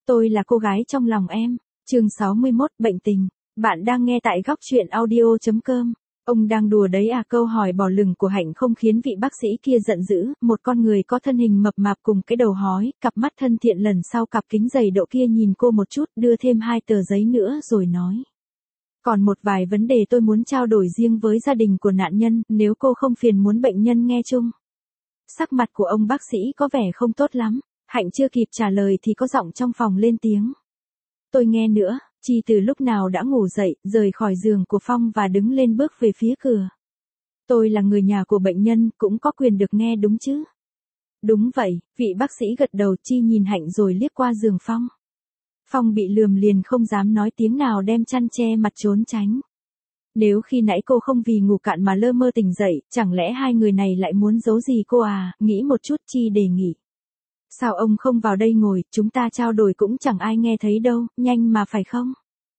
Tôi là cô gái trong lòng em. Chương 61, bệnh tình. Bạn đang nghe tại góc truyện audio.com. Ông đang đùa đấy à? Câu hỏi bỏ lửng của Hạnh không khiến vị bác sĩ kia giận dữ, một con người có thân hình mập mạp cùng cái đầu hói, cặp mắt thân thiện lần sau cặp kính dày độ kia nhìn cô một chút, đưa thêm 2 tờ giấy nữa rồi nói. Còn một vài vấn đề tôi muốn trao đổi riêng với gia đình của nạn nhân, nếu cô không phiền muốn bệnh nhân nghe chung. Sắc mặt của ông bác sĩ có vẻ không tốt lắm. Hạnh chưa kịp trả lời thì có giọng trong phòng lên tiếng. Tôi nghe nữa. Chi từ lúc nào đã ngủ dậy, rời khỏi giường của Phong và đứng lên bước về phía cửa. Tôi là người nhà của bệnh nhân, cũng có quyền được nghe đúng chứ? Đúng vậy, vị bác sĩ gật đầu. Chi nhìn Hạnh rồi liếc qua giường Phong. Phong bị lườm liền không dám nói tiếng nào, đem chăn che mặt trốn tránh. Nếu khi nãy cô không vì ngủ cạn mà lơ mơ tỉnh dậy, chẳng lẽ hai người này lại muốn giấu gì cô à? Nghĩ một chút Chi đề nghị. Sao ông không vào đây ngồi, chúng ta trao đổi cũng chẳng ai nghe thấy đâu, nhanh mà phải không?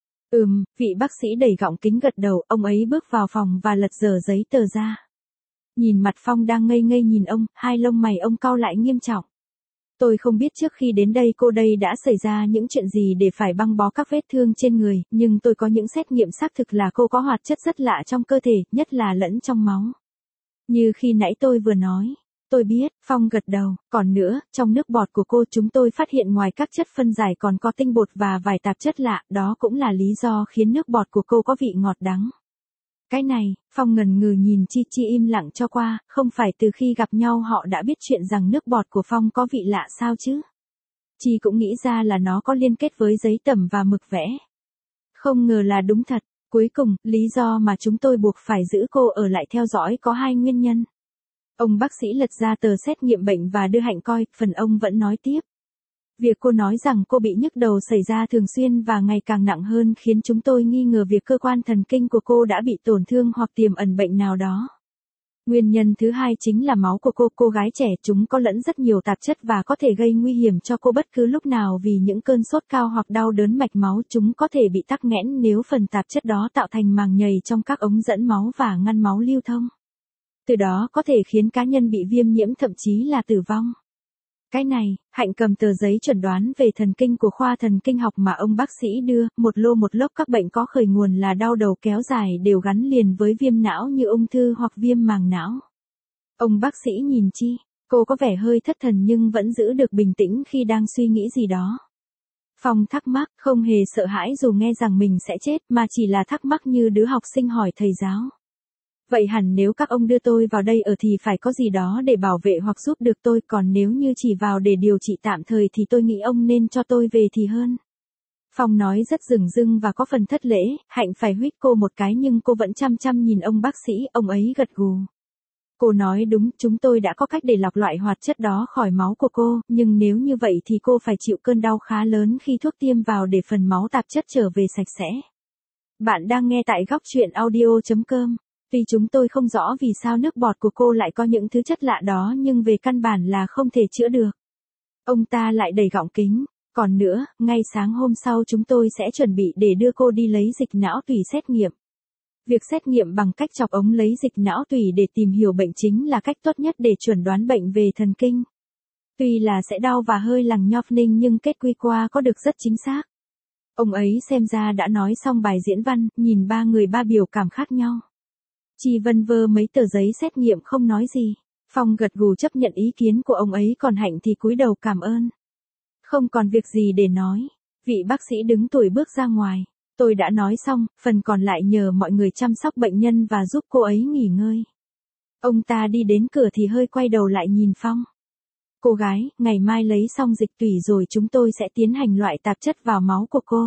Vị bác sĩ đẩy gọng kính gật đầu, ông ấy bước vào phòng và lật dở giấy tờ ra. Nhìn mặt Phong đang ngây ngây nhìn ông, hai lông mày ông cau lại nghiêm trọng. Tôi không biết trước khi đến đây cô đây đã xảy ra những chuyện gì để phải băng bó các vết thương trên người, nhưng tôi có những xét nghiệm xác thực là cô có hoạt chất rất lạ trong cơ thể, nhất là lẫn trong máu. Như khi nãy tôi vừa nói. Tôi biết, Phong gật đầu, còn nữa, trong nước bọt của cô chúng tôi phát hiện ngoài các chất phân giải còn có tinh bột và vài tạp chất lạ, đó cũng là lý do khiến nước bọt của cô có vị ngọt đắng. Cái này, Phong ngần ngừ nhìn Chi im lặng cho qua, không phải từ khi gặp nhau họ đã biết chuyện rằng nước bọt của Phong có vị lạ sao chứ? Chi cũng nghĩ ra là nó có liên kết với giấy tẩm và mực vẽ. Không ngờ là đúng thật, cuối cùng, lý do mà chúng tôi buộc phải giữ cô ở lại theo dõi có 2 nguyên nhân. Ông bác sĩ lật ra tờ xét nghiệm bệnh và đưa Hạnh coi, phần ông vẫn nói tiếp. Việc cô nói rằng cô bị nhức đầu xảy ra thường xuyên và ngày càng nặng hơn khiến chúng tôi nghi ngờ việc cơ quan thần kinh của cô đã bị tổn thương hoặc tiềm ẩn bệnh nào đó. Nguyên nhân thứ hai chính là máu của cô gái trẻ chúng có lẫn rất nhiều tạp chất và có thể gây nguy hiểm cho cô bất cứ lúc nào vì những cơn sốt cao hoặc đau đớn mạch máu chúng có thể bị tắc nghẽn nếu phần tạp chất đó tạo thành màng nhầy trong các ống dẫn máu và ngăn máu lưu thông. Từ đó có thể khiến cá nhân bị viêm nhiễm thậm chí là tử vong. Cái này, Hạnh cầm tờ giấy chuẩn đoán về thần kinh của khoa thần kinh học mà ông bác sĩ đưa, một lô một lốc các bệnh có khởi nguồn là đau đầu kéo dài đều gắn liền với viêm não như ung thư hoặc viêm màng não. Ông bác sĩ nhìn Chi, cô có vẻ hơi thất thần nhưng vẫn giữ được bình tĩnh khi đang suy nghĩ gì đó. Phong thắc mắc, không hề sợ hãi dù nghe rằng mình sẽ chết mà chỉ là thắc mắc như đứa học sinh hỏi thầy giáo. Vậy hẳn nếu các ông đưa tôi vào đây ở thì phải có gì đó để bảo vệ hoặc giúp được tôi, còn nếu như chỉ vào để điều trị tạm thời thì tôi nghĩ ông nên cho tôi về thì hơn. Phong nói rất dửng dưng và có phần thất lễ, Hạnh phải huých cô một cái nhưng cô vẫn chăm chăm nhìn ông bác sĩ, ông ấy gật gù. Cô nói đúng, chúng tôi đã có cách để lọc loại hoạt chất đó khỏi máu của cô, nhưng nếu như vậy thì cô phải chịu cơn đau khá lớn khi thuốc tiêm vào để phần máu tạp chất trở về sạch sẽ. Bạn đang nghe tại góc truyện audio.com. Tuy chúng tôi không rõ vì sao nước bọt của cô lại có những thứ chất lạ đó nhưng về căn bản là không thể chữa được. Ông ta lại đẩy gọng kính. Còn nữa, ngay sáng hôm sau chúng tôi sẽ chuẩn bị để đưa cô đi lấy dịch não tủy xét nghiệm. Việc xét nghiệm bằng cách chọc ống lấy dịch não tủy để tìm hiểu bệnh chính là cách tốt nhất để chuẩn đoán bệnh về thần kinh. Tuy là sẽ đau và hơi lằng nhóc ninh nhưng kết quy qua có được rất chính xác. Ông ấy xem ra đã nói xong bài diễn văn, nhìn ba người ba biểu cảm khác nhau. Chi vân vơ mấy tờ giấy xét nghiệm không nói gì. Phong gật gù chấp nhận ý kiến của ông ấy còn Hạnh thì cúi đầu cảm ơn. Không còn việc gì để nói. Vị bác sĩ đứng tuổi bước ra ngoài. Tôi đã nói xong, phần còn lại nhờ mọi người chăm sóc bệnh nhân và giúp cô ấy nghỉ ngơi. Ông ta đi đến cửa thì hơi quay đầu lại nhìn Phong. Cô gái, ngày mai lấy xong dịch tủy rồi chúng tôi sẽ tiến hành loại tạp chất vào máu của cô.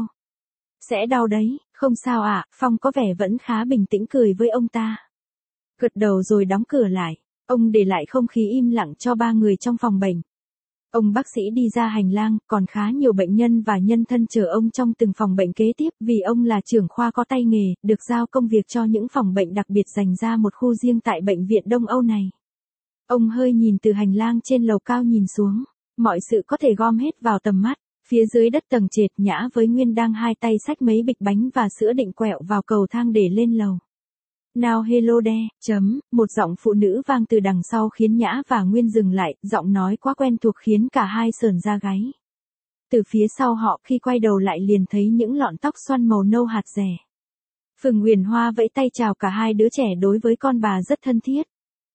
Sẽ đau đấy, không sao ạ, Phong có vẻ vẫn khá bình tĩnh cười với ông ta. Gật đầu rồi đóng cửa lại, ông để lại không khí im lặng cho ba người trong phòng bệnh. Ông bác sĩ đi ra hành lang, còn khá nhiều bệnh nhân và nhân thân chờ ông trong từng phòng bệnh kế tiếp vì ông là trưởng khoa có tay nghề, được giao công việc cho những phòng bệnh đặc biệt dành ra một khu riêng tại bệnh viện Đông Âu này. Ông hơi nhìn từ hành lang trên lầu cao nhìn xuống, mọi sự có thể gom hết vào tầm mắt. Phía dưới đất tầng trệt Nhã với Nguyên đang hai tay xách mấy bịch bánh và sữa định quẹo vào cầu thang để lên lầu. Now hello there, một giọng phụ nữ vang từ đằng sau khiến Nhã và Nguyên dừng lại, giọng nói quá quen thuộc khiến cả hai sởn da gáy. Từ phía sau họ khi quay đầu lại liền thấy những lọn tóc xoăn màu nâu hạt rẻ. Phùng Uyển Hoa vẫy tay chào cả hai đứa trẻ đối với con bà rất thân thiết.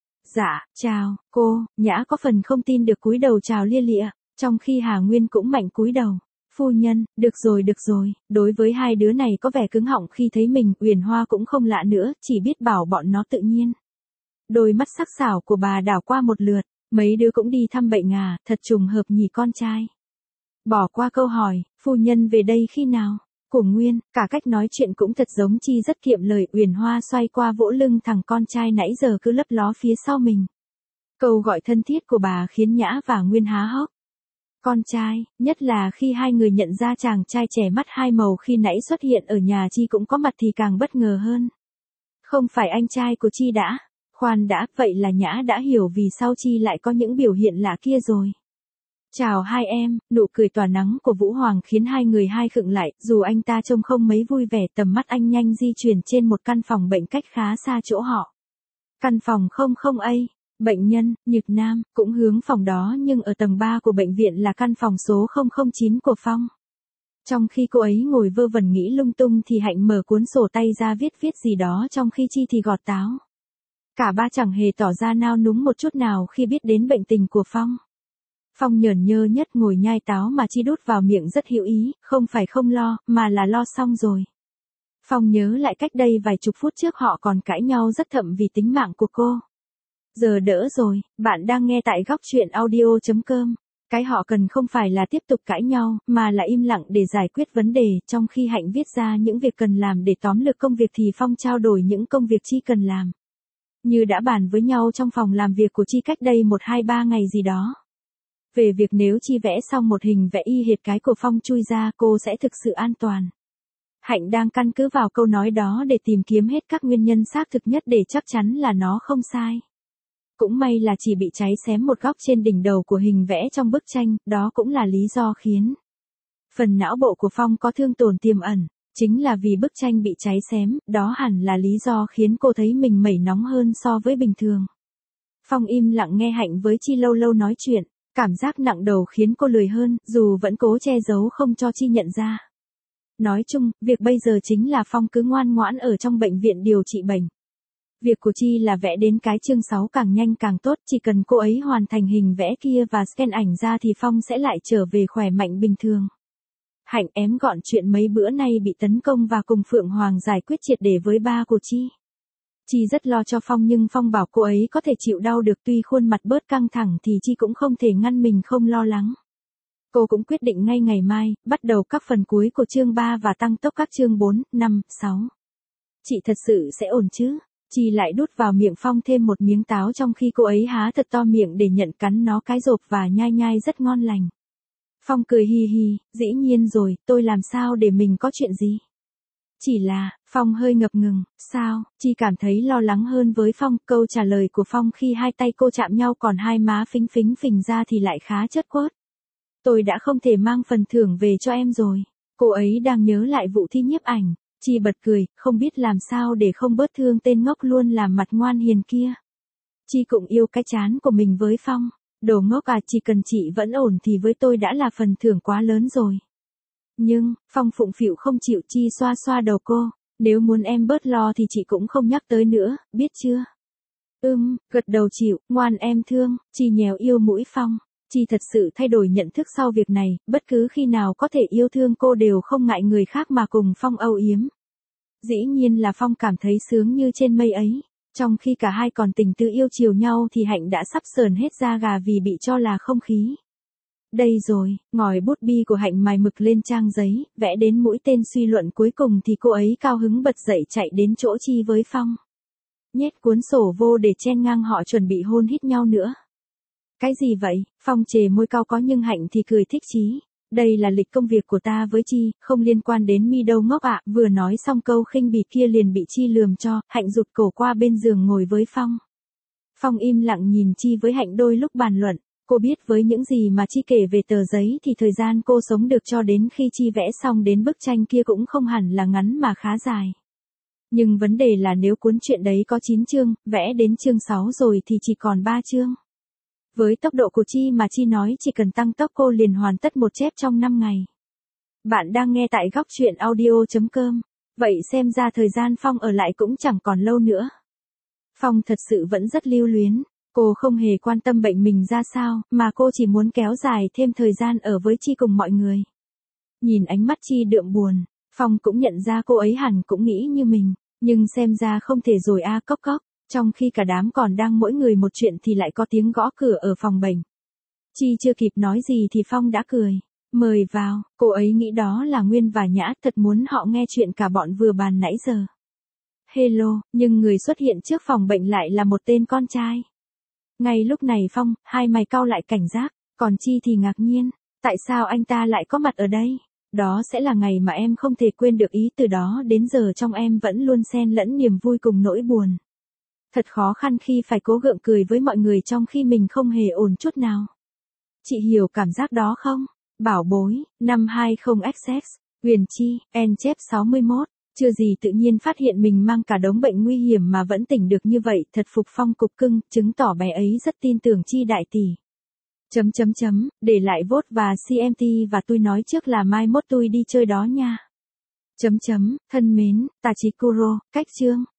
Dạ, chào, cô, Nhã có phần không tin được cúi đầu chào lia lịa, trong khi Hà Nguyên cũng mạnh cúi đầu. Phu nhân, được rồi, đối với hai đứa này có vẻ cứng họng khi thấy mình, Uyển Hoa cũng không lạ nữa, chỉ biết bảo bọn nó tự nhiên. Đôi mắt sắc sảo của bà đảo qua một lượt, mấy đứa cũng đi thăm bệnh à, thật trùng hợp nhỉ con trai. Bỏ qua câu hỏi, phu nhân về đây khi nào? Của Nguyên, cả cách nói chuyện cũng thật giống Chi rất kiệm lời. Uyển Hoa xoay qua vỗ lưng thằng con trai nãy giờ cứ lấp ló phía sau mình. Câu gọi thân thiết của bà khiến Nhã và Nguyên há hốc. Con trai, nhất là khi hai người nhận ra chàng trai trẻ mắt hai màu khi nãy xuất hiện ở nhà Chi cũng có mặt thì càng bất ngờ hơn. Không phải anh trai của Chi đã? Khoan đã, vậy là Nhã đã hiểu vì sao Chi lại có những biểu hiện lạ kia rồi. Chào hai em, nụ cười tỏa nắng của Vũ Hoàng khiến hai người hai khựng lại, dù anh ta trông không mấy vui vẻ, tầm mắt anh nhanh di chuyển trên một căn phòng bệnh cách khá xa chỗ họ. Căn phòng 00A, bệnh nhân, Nhược Nam, cũng hướng phòng đó nhưng ở tầng 3 của bệnh viện là căn phòng số 009 của Phong. Trong khi cô ấy ngồi vơ vẩn nghĩ lung tung thì Hạnh mở cuốn sổ tay ra viết gì đó trong khi Chi thì gọt táo. Cả ba chẳng hề tỏ ra nao núng một chút nào khi biết đến bệnh tình của Phong. Phong nhởn nhơ nhất ngồi nhai táo mà Chi đút vào miệng rất hữu ý, không phải không lo, mà là lo xong rồi. Phong nhớ lại cách đây vài chục phút trước họ còn cãi nhau rất thậm vì tính mạng của cô. Giờ đỡ rồi, bạn đang nghe tại góc truyện audio.com. Cái họ cần không phải là tiếp tục cãi nhau, mà là im lặng để giải quyết vấn đề. Trong khi Hạnh viết ra những việc cần làm để tóm lược công việc thì Phong trao đổi những công việc Chi cần làm. Như đã bàn với nhau trong phòng làm việc của Chi cách đây 1-2-3 ngày gì đó. Về việc nếu Chi vẽ xong một hình vẽ y hệt cái của Phong chui ra cô sẽ thực sự an toàn. Hạnh đang căn cứ vào câu nói đó để tìm kiếm hết các nguyên nhân xác thực nhất để chắc chắn là nó không sai. Cũng may là chỉ bị cháy xém một góc trên đỉnh đầu của hình vẽ trong bức tranh, đó cũng là lý do khiến phần não bộ của Phong có thương tổn tiềm ẩn. Chính là vì bức tranh bị cháy xém, đó hẳn là lý do khiến cô thấy mình mẩy nóng hơn so với bình thường. Phong im lặng nghe Hạnh với Chi lâu lâu nói chuyện, cảm giác nặng đầu khiến cô lười hơn, dù vẫn cố che giấu không cho Chi nhận ra. Nói chung, việc bây giờ chính là Phong cứ ngoan ngoãn ở trong bệnh viện điều trị bệnh. Việc của Chi là vẽ đến cái chương 6 càng nhanh càng tốt, chỉ cần cô ấy hoàn thành hình vẽ kia và scan ảnh ra thì Phong sẽ lại trở về khỏe mạnh bình thường. Hạnh ém gọn chuyện mấy bữa nay bị tấn công và cùng Phượng Hoàng giải quyết triệt để với ba của Chi. Chi rất lo cho Phong nhưng Phong bảo cô ấy có thể chịu đau được, tuy khuôn mặt bớt căng thẳng thì Chi cũng không thể ngăn mình không lo lắng. Cô cũng quyết định ngay ngày mai, bắt đầu các phần cuối của chương 3 và tăng tốc các chương 4, 5, 6. Chị thật sự sẽ ổn chứ? Chi lại đút vào miệng Phong thêm một miếng táo trong khi cô ấy há thật to miệng để nhận cắn nó cái rộp và nhai nhai rất ngon lành. Phong cười hi hi, dĩ nhiên rồi, tôi làm sao để mình có chuyện gì? Chỉ là, Phong hơi ngập ngừng, sao? Chi cảm thấy lo lắng hơn với Phong, câu trả lời của Phong khi hai tay cô chạm nhau còn hai má phính phình ra thì lại khá chất quớt. Tôi đã không thể mang phần thưởng về cho em rồi. Cô ấy đang nhớ lại vụ thi nhiếp ảnh. Chi bật cười, không biết làm sao để không bớt thương tên ngốc luôn làm mặt ngoan hiền kia. Chi cũng yêu cái chán của mình với Phong. Đồ ngốc à, chỉ cần chị vẫn ổn thì với tôi đã là phần thưởng quá lớn rồi. Nhưng, Phong phụng phịu không chịu. Chi xoa xoa đầu cô. Nếu muốn em bớt lo thì chị cũng không nhắc tới nữa, biết chưa? Gật đầu chịu, ngoan em thương. Chi nhéo yêu mũi Phong. Chi thật sự thay đổi nhận thức sau việc này, bất cứ khi nào có thể yêu thương cô đều không ngại người khác mà cùng Phong âu yếm. Dĩ nhiên là Phong cảm thấy sướng như trên mây ấy. Trong khi cả hai còn tình tư yêu chiều nhau thì Hạnh đã sắp sờn hết da gà vì bị cho là không khí. Đây rồi, ngòi bút bi của Hạnh mài mực lên trang giấy, vẽ đến mũi tên suy luận cuối cùng thì cô ấy cao hứng bật dậy chạy đến chỗ Chi với Phong. Nhét cuốn sổ vô để chen ngang họ chuẩn bị hôn hít nhau nữa. Cái gì vậy? Phong chề môi cau có nhưng Hạnh thì cười thích chí. Đây là lịch công việc của ta với Chi, không liên quan đến mi đâu ngốc ạ. Vừa nói xong câu khinh bỉ kia liền bị Chi lườm cho, Hạnh rụt cổ qua bên giường ngồi với Phong. Phong im lặng nhìn Chi với Hạnh đôi lúc bàn luận. Cô biết với những gì mà Chi kể về tờ giấy thì thời gian cô sống được cho đến khi Chi vẽ xong đến bức tranh kia cũng không hẳn là ngắn mà khá dài. Nhưng vấn đề là nếu cuốn truyện đấy có 9 chương, vẽ đến chương 6 rồi thì chỉ còn 3 chương. Với tốc độ của Chi mà Chi nói chỉ cần tăng tốc cô liền hoàn tất một chép trong 5 ngày. Bạn đang nghe tại góc chuyện audio.com. Vậy xem ra thời gian Phong ở lại cũng chẳng còn lâu nữa. Phong thật sự vẫn rất lưu luyến. Cô không hề quan tâm bệnh mình ra sao, mà cô chỉ muốn kéo dài thêm thời gian ở với Chi cùng mọi người. Nhìn ánh mắt Chi đượm buồn, Phong cũng nhận ra cô ấy hẳn cũng nghĩ như mình, nhưng xem ra không thể rồi a. Cốc cốc. Trong khi cả đám còn đang mỗi người một chuyện thì lại có tiếng gõ cửa ở phòng bệnh. Chi chưa kịp nói gì thì Phong đã cười. Mời vào, cô ấy nghĩ đó là Nguyên và Nhã, thật muốn họ nghe chuyện cả bọn vừa bàn nãy giờ. Hello, nhưng người xuất hiện trước phòng bệnh lại là một tên con trai. Ngay lúc này Phong, hai mày cau lại cảnh giác, còn Chi thì ngạc nhiên. Tại sao anh ta lại có mặt ở đây? Đó sẽ là ngày mà em không thể quên được, ý từ đó đến giờ trong em vẫn luôn xen lẫn niềm vui cùng nỗi buồn. Thật khó khăn khi phải cố gượng cười với mọi người trong khi mình không hề ổn chút nào. Chị hiểu cảm giác đó không? Bảo bối, năm 20XX, Huyền Chi, N-chép 61, chưa gì tự nhiên phát hiện mình mang cả đống bệnh nguy hiểm mà vẫn tỉnh được như vậy, thật phục Phong cục cưng, chứng tỏ bé ấy rất tin tưởng Chi đại tỷ. Để lại vote và CMT và tôi nói trước là mai mốt tôi đi chơi đó nha. Thân mến, Tachikuro, cách chương.